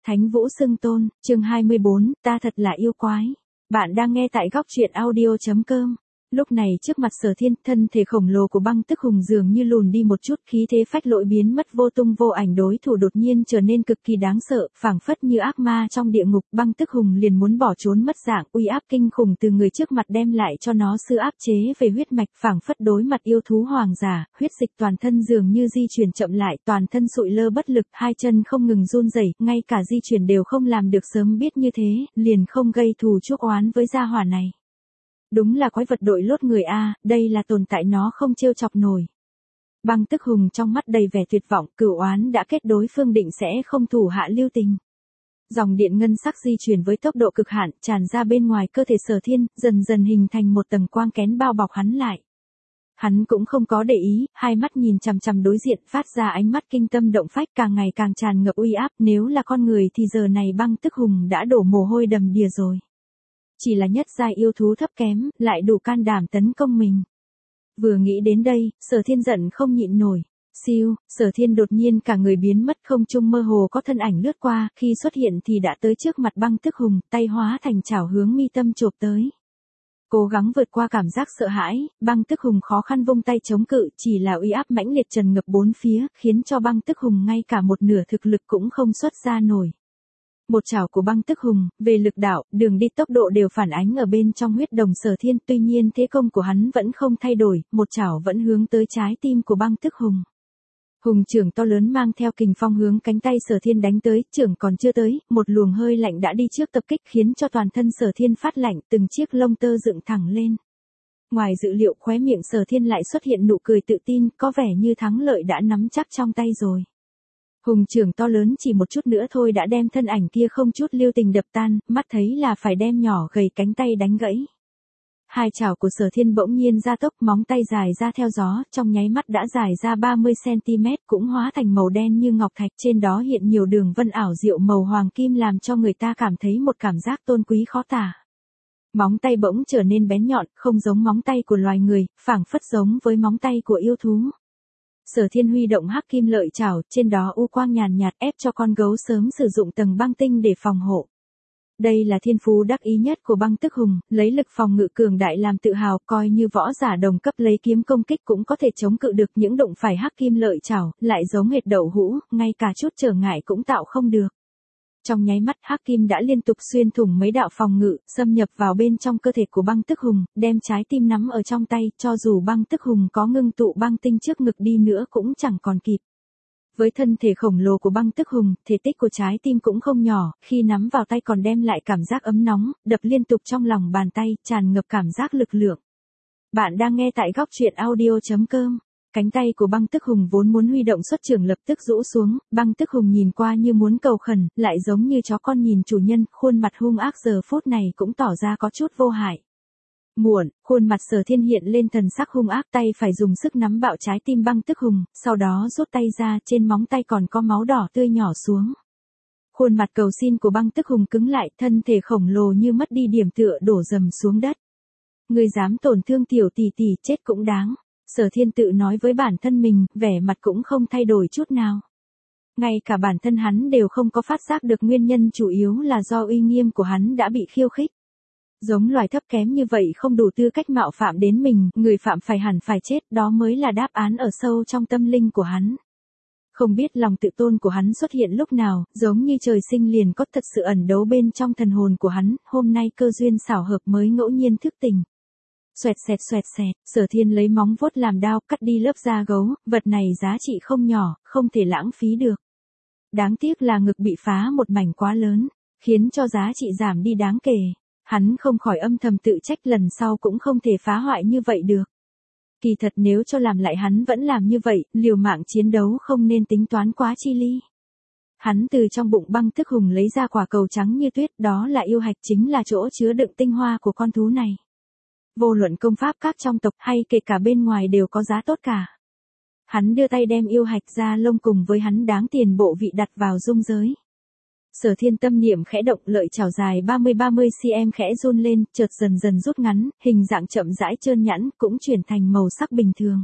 Thánh Vũ Xưng Tôn, chương 24, ta thật là yêu quái. Bạn đang nghe tại góc truyện audio.com. Lúc này trước mặt Sở Thiên, thân thể khổng lồ của Băng Tức Hùng dường như lùn đi một chút, khí thế phách lỗi biến mất vô tung vô ảnh, đối thủ đột nhiên trở nên cực kỳ đáng sợ, phảng phất như ác ma trong địa ngục. Băng Tức Hùng liền muốn bỏ trốn mất dạng, uy áp kinh khủng từ người trước mặt đem lại cho nó sự áp chế về huyết mạch, phảng phất đối mặt yêu thú hoàng giả, huyết dịch toàn thân dường như di chuyển chậm lại, toàn thân sụi lơ bất lực, hai chân không ngừng run rẩy, ngay cả di chuyển đều không làm được. Sớm biết như thế, liền không gây thù chuốc oán với gia hỏa này. Đúng là quái vật đội lốt người a, đây là tồn tại nó không trêu chọc nổi. Băng Tức Hùng trong mắt đầy vẻ tuyệt vọng, cửu oán đã kết, đối phương định sẽ không thủ hạ lưu tình. Dòng điện ngân sắc di chuyển với tốc độ cực hạn, tràn ra bên ngoài cơ thể Sở Thiên, dần dần hình thành một tầng quang kén bao bọc hắn lại. Hắn cũng không có để ý, hai mắt nhìn chằm chằm đối diện, phát ra ánh mắt kinh tâm động phách, càng ngày càng tràn ngập uy áp. Nếu là con người thì giờ này Băng Tức Hùng đã đổ mồ hôi đầm đìa rồi. Chỉ là nhất giai yêu thú thấp kém, lại đủ can đảm tấn công mình. Vừa nghĩ đến đây, Sở Thiên giận không nhịn nổi. Siêu, Sở Thiên đột nhiên cả người biến mất, không trung mơ hồ có thân ảnh lướt qua, khi xuất hiện thì đã tới trước mặt Băng Tức Hùng, tay hóa thành chảo hướng mi tâm chộp tới. Cố gắng vượt qua cảm giác sợ hãi, Băng Tức Hùng khó khăn vung tay chống cự, chỉ là uy áp mãnh liệt tràn ngập bốn phía, khiến cho Băng Tức Hùng ngay cả một nửa thực lực cũng không xuất ra nổi. Một chảo của Băng Tức Hùng, về lực đạo, đường đi, tốc độ đều phản ánh ở bên trong huyết đồng Sở Thiên, tuy nhiên thế công của hắn vẫn không thay đổi, một chảo vẫn hướng tới trái tim của Băng Tức Hùng. Hùng trưởng to lớn mang theo kình phong hướng cánh tay Sở Thiên đánh tới, trưởng còn chưa tới, một luồng hơi lạnh đã đi trước tập kích, khiến cho toàn thân Sở Thiên phát lạnh, từng chiếc lông tơ dựng thẳng lên. Ngoài dự liệu, khóe miệng Sở Thiên lại xuất hiện nụ cười tự tin, có vẻ như thắng lợi đã nắm chắc trong tay rồi. Hùng trưởng to lớn chỉ một chút nữa thôi đã đem thân ảnh kia không chút lưu tình đập tan, mắt thấy là phải đem nhỏ gầy cánh tay đánh gãy. Hai chảo của Sở Thiên bỗng nhiên gia tốc, móng tay dài ra theo gió, trong nháy mắt đã dài ra 30cm, cũng hóa thành màu đen như ngọc thạch, trên đó hiện nhiều đường vân ảo diệu màu hoàng kim, làm cho người ta cảm thấy một cảm giác tôn quý khó tả. Móng tay bỗng trở nên bén nhọn, không giống móng tay của loài người, phảng phất giống với móng tay của yêu thú. Sở Thiên huy động hắc kim lợi chảo, trên đó u quang nhàn nhạt ép cho con gấu sớm sử dụng tầng băng tinh để phòng hộ. Đây là thiên phú đắc ý nhất của Băng Tức Hùng, lấy lực phòng ngự cường đại làm tự hào, coi như võ giả đồng cấp lấy kiếm công kích cũng có thể chống cự được, những đụng phải hắc kim lợi chảo, lại giống hệt đậu hũ, ngay cả chút trở ngại cũng tạo không được. Trong nháy mắt, hắc kim đã liên tục xuyên thủng mấy đạo phòng ngự, xâm nhập vào bên trong cơ thể của Băng Tức Hùng, đem trái tim nắm ở trong tay, cho dù Băng Tức Hùng có ngưng tụ băng tinh trước ngực đi nữa cũng chẳng còn kịp. Với thân thể khổng lồ của Băng Tức Hùng, thể tích của trái tim cũng không nhỏ, khi nắm vào tay còn đem lại cảm giác ấm nóng, đập liên tục trong lòng bàn tay, tràn ngập cảm giác lực lượng. Bạn đang nghe tại góc truyện audio.com. Cánh tay của Băng Tức Hùng vốn muốn huy động xuất trưởng lập tức rũ xuống, Băng Tức Hùng nhìn qua như muốn cầu khẩn, lại giống như chó con nhìn chủ nhân, khuôn mặt hung ác giờ phút này cũng tỏ ra có chút vô hại. Muộn, khuôn mặt Sở Thiên hiện lên thần sắc hung ác, tay phải dùng sức nắm bạo trái tim Băng Tức Hùng, sau đó rút tay ra, trên móng tay còn có máu đỏ tươi nhỏ xuống. Khuôn mặt cầu xin của Băng Tức Hùng cứng lại, thân thể khổng lồ như mất đi điểm tựa đổ dầm xuống đất. Ngươi dám tổn thương tiểu tỷ tỷ, chết cũng đáng. Sở Thiên tự nói với bản thân mình, vẻ mặt cũng không thay đổi chút nào. Ngay cả bản thân hắn đều không có phát giác được nguyên nhân chủ yếu là do uy nghiêm của hắn đã bị khiêu khích. Giống loài thấp kém như vậy không đủ tư cách mạo phạm đến mình, người phạm phải hẳn phải chết, đó mới là đáp án ở sâu trong tâm linh của hắn. Không biết lòng tự tôn của hắn xuất hiện lúc nào, giống như trời sinh liền có thật sự ẩn đấu bên trong thần hồn của hắn, hôm nay cơ duyên xảo hợp mới ngẫu nhiên thức tỉnh. Xoẹt xẹt, Sở Thiên lấy móng vuốt làm đao, cắt đi lớp da gấu, vật này giá trị không nhỏ, không thể lãng phí được. Đáng tiếc là ngực bị phá một mảnh quá lớn, khiến cho giá trị giảm đi đáng kể. Hắn không khỏi âm thầm tự trách, lần sau cũng không thể phá hoại như vậy được. Kỳ thật nếu cho làm lại hắn vẫn làm như vậy, liều mạng chiến đấu không nên tính toán quá chi ly. Hắn từ trong bụng Băng Tức Hùng lấy ra quả cầu trắng như tuyết, đó là yêu hạch, chính là chỗ chứa đựng tinh hoa của con thú này. Vô luận công pháp các trong tộc hay kể cả bên ngoài đều có giá tốt cả. Hắn đưa tay đem yêu hạch ra lông cùng với hắn đáng tiền bộ vị đặt vào dung giới. Sở Thiên tâm niệm khẽ động, lợi chảo dài 30cm khẽ run lên, chợt dần dần rút ngắn, hình dạng chậm rãi trơn nhẵn, cũng chuyển thành màu sắc bình thường.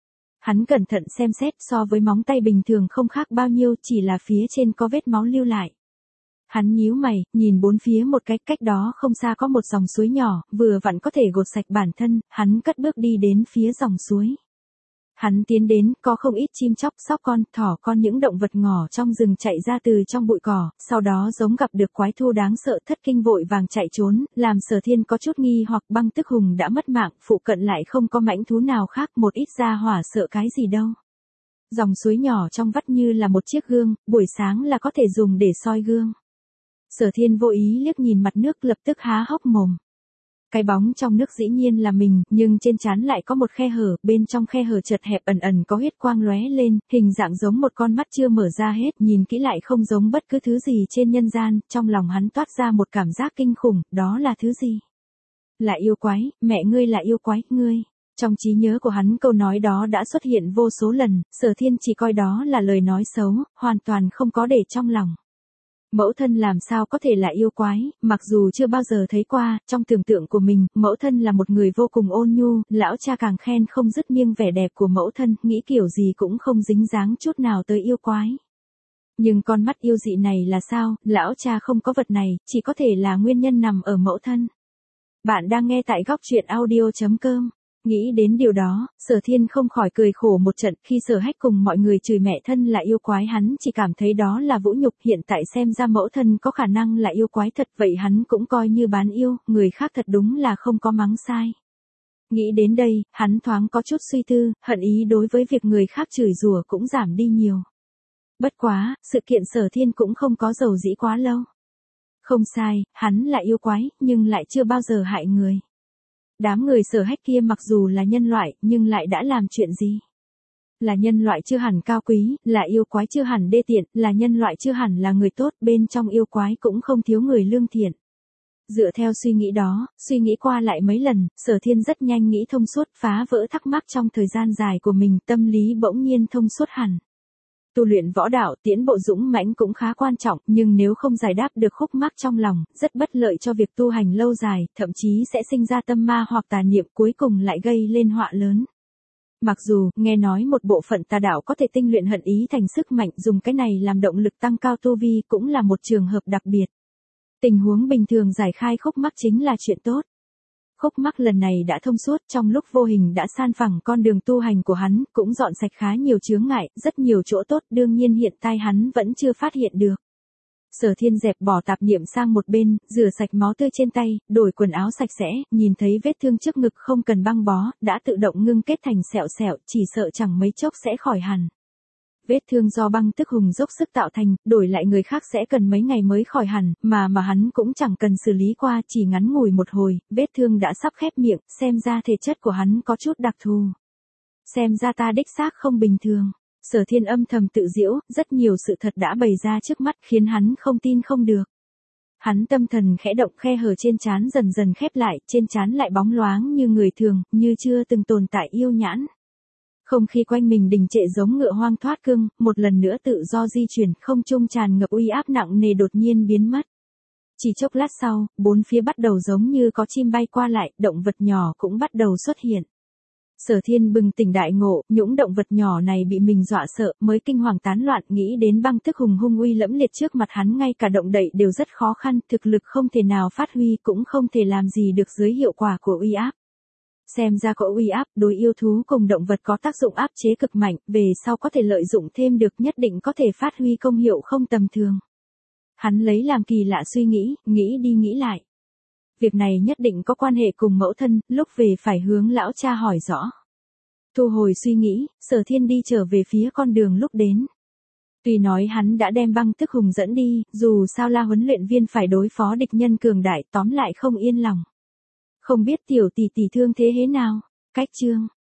Hắn cẩn thận xem xét, so với móng tay bình thường không khác bao nhiêu, chỉ là phía trên có vết máu lưu lại. Hắn nhíu mày, nhìn bốn phía một cái, cách đó không xa có một dòng suối nhỏ, vừa vặn có thể gột sạch bản thân, hắn cất bước đi đến phía dòng suối. Hắn tiến đến, có không ít chim chóc, sóc con, thỏ con, những động vật ngỏ trong rừng chạy ra từ trong bụi cỏ, sau đó giống gặp được quái thú đáng sợ, thất kinh vội vàng chạy trốn, làm Sở Thiên có chút nghi hoặc. Băng Tức Hùng đã mất mạng, phụ cận lại không có mãnh thú nào khác, một ít gia hỏa sợ cái gì đâu. Dòng suối nhỏ trong vắt như là một chiếc gương, buổi sáng là có thể dùng để soi gương. Sở Thiên vô ý liếc nhìn mặt nước, lập tức há hốc mồm. Cái bóng trong nước dĩ nhiên là mình, nhưng trên trán lại có một khe hở, bên trong khe hở chật hẹp ẩn ẩn có huyết quang lóe lên, hình dạng giống một con mắt chưa mở ra hết, nhìn kỹ lại không giống bất cứ thứ gì trên nhân gian, trong lòng hắn toát ra một cảm giác kinh khủng, đó là thứ gì? Là yêu quái, mẹ ngươi là yêu quái, ngươi. Trong trí nhớ của hắn câu nói đó đã xuất hiện vô số lần, Sở Thiên chỉ coi đó là lời nói xấu, hoàn toàn không có để trong lòng. Mẫu thân làm sao có thể là yêu quái, mặc dù chưa bao giờ thấy qua, trong tưởng tượng của mình, mẫu thân là một người vô cùng ôn nhu, lão cha càng khen không dứt miêng vẻ đẹp của mẫu thân, nghĩ kiểu gì cũng không dính dáng chút nào tới yêu quái. Nhưng con mắt yêu dị này là sao, lão cha không có vật này, chỉ có thể là nguyên nhân nằm ở mẫu thân. Bạn đang nghe tại góc truyện audio.com. Nghĩ đến điều đó, Sở Thiên không khỏi cười khổ một trận, khi Sở Hách cùng mọi người chửi mẹ thân là yêu quái hắn chỉ cảm thấy đó là vũ nhục, hiện tại xem ra mẫu thân có khả năng là yêu quái thật, vậy hắn cũng coi như bán yêu, người khác thật đúng là không có mắng sai. Nghĩ đến đây, hắn thoáng có chút suy tư, hận ý đối với việc người khác chửi rủa cũng giảm đi nhiều. Bất quá, sự kiện Sở Thiên cũng không có dầu dĩ quá lâu. Không sai, hắn là yêu quái, nhưng lại chưa bao giờ hại người. Đám người Sở Hách kia mặc dù là nhân loại, nhưng lại đã làm chuyện gì? Là nhân loại chưa hẳn cao quý, là yêu quái chưa hẳn đê tiện, là nhân loại chưa hẳn là người tốt, bên trong yêu quái cũng không thiếu người lương thiện. Dựa theo suy nghĩ đó, suy nghĩ qua lại mấy lần, Sở Thiên rất nhanh nghĩ thông suốt, phá vỡ thắc mắc trong thời gian dài của mình, tâm lý bỗng nhiên thông suốt hẳn. Tu luyện võ đạo, tiến bộ dũng mãnh cũng khá quan trọng, nhưng nếu không giải đáp được khúc mắc trong lòng, rất bất lợi cho việc tu hành lâu dài, thậm chí sẽ sinh ra tâm ma hoặc tà niệm, cuối cùng lại gây lên họa lớn. Mặc dù, nghe nói một bộ phận tà đạo có thể tinh luyện hận ý thành sức mạnh, dùng cái này làm động lực tăng cao tu vi, cũng là một trường hợp đặc biệt. Tình huống bình thường giải khai khúc mắc chính là chuyện tốt. Khúc mắc lần này đã thông suốt, trong lúc vô hình đã san phẳng con đường tu hành của hắn, cũng dọn sạch khá nhiều chướng ngại, rất nhiều chỗ tốt, đương nhiên hiện tại hắn vẫn chưa phát hiện được. Sở Thiên dẹp bỏ tạp niệm sang một bên, rửa sạch máu tươi trên tay, đổi quần áo sạch sẽ, nhìn thấy vết thương trước ngực không cần băng bó, đã tự động ngưng kết thành sẹo sẹo, chỉ sợ chẳng mấy chốc sẽ khỏi hẳn. Vết thương do Băng Tức Hùng dốc sức tạo thành, đổi lại người khác sẽ cần mấy ngày mới khỏi hẳn, mà hắn cũng chẳng cần xử lý qua, chỉ ngắn ngủi một hồi, vết thương đã sắp khép miệng, xem ra thể chất của hắn có chút đặc thù. Xem ra ta đích xác không bình thường. Sở Thiên âm thầm tự giễu, rất nhiều sự thật đã bày ra trước mắt khiến hắn không tin không được. Hắn tâm thần khẽ động, khe hở trên trán dần dần khép lại, trên trán lại bóng loáng như người thường, như chưa từng tồn tại yêu nhãn. Không khí quanh mình đình trệ giống ngựa hoang thoát cương, một lần nữa tự do di chuyển, không trung tràn ngập uy áp nặng nề đột nhiên biến mất. Chỉ chốc lát sau, bốn phía bắt đầu giống như có chim bay qua lại, động vật nhỏ cũng bắt đầu xuất hiện. Sở Thiên bừng tỉnh đại ngộ, những động vật nhỏ này bị mình dọa sợ, mới kinh hoàng tán loạn, nghĩ đến Băng Tức Hùng hung uy lẫm liệt trước mặt hắn, ngay cả động đậy đều rất khó khăn, thực lực không thể nào phát huy, cũng không thể làm gì được dưới hiệu quả của uy áp. Xem ra có uy áp, đối yêu thú cùng động vật có tác dụng áp chế cực mạnh, về sau có thể lợi dụng thêm được, nhất định có thể phát huy công hiệu không tầm thường. Hắn lấy làm kỳ lạ suy nghĩ, nghĩ đi nghĩ lại. Việc này nhất định có quan hệ cùng mẫu thân, lúc về phải hướng lão cha hỏi rõ. Thu hồi suy nghĩ, Sở Thiên đi trở về phía con đường lúc đến. Tuy nói hắn đã đem Băng Tức Hùng dẫn đi, dù sao La huấn luyện viên phải đối phó địch nhân cường đại, tóm lại không yên lòng. Không biết tiểu tỷ tỷ thương thế nào? Cách chương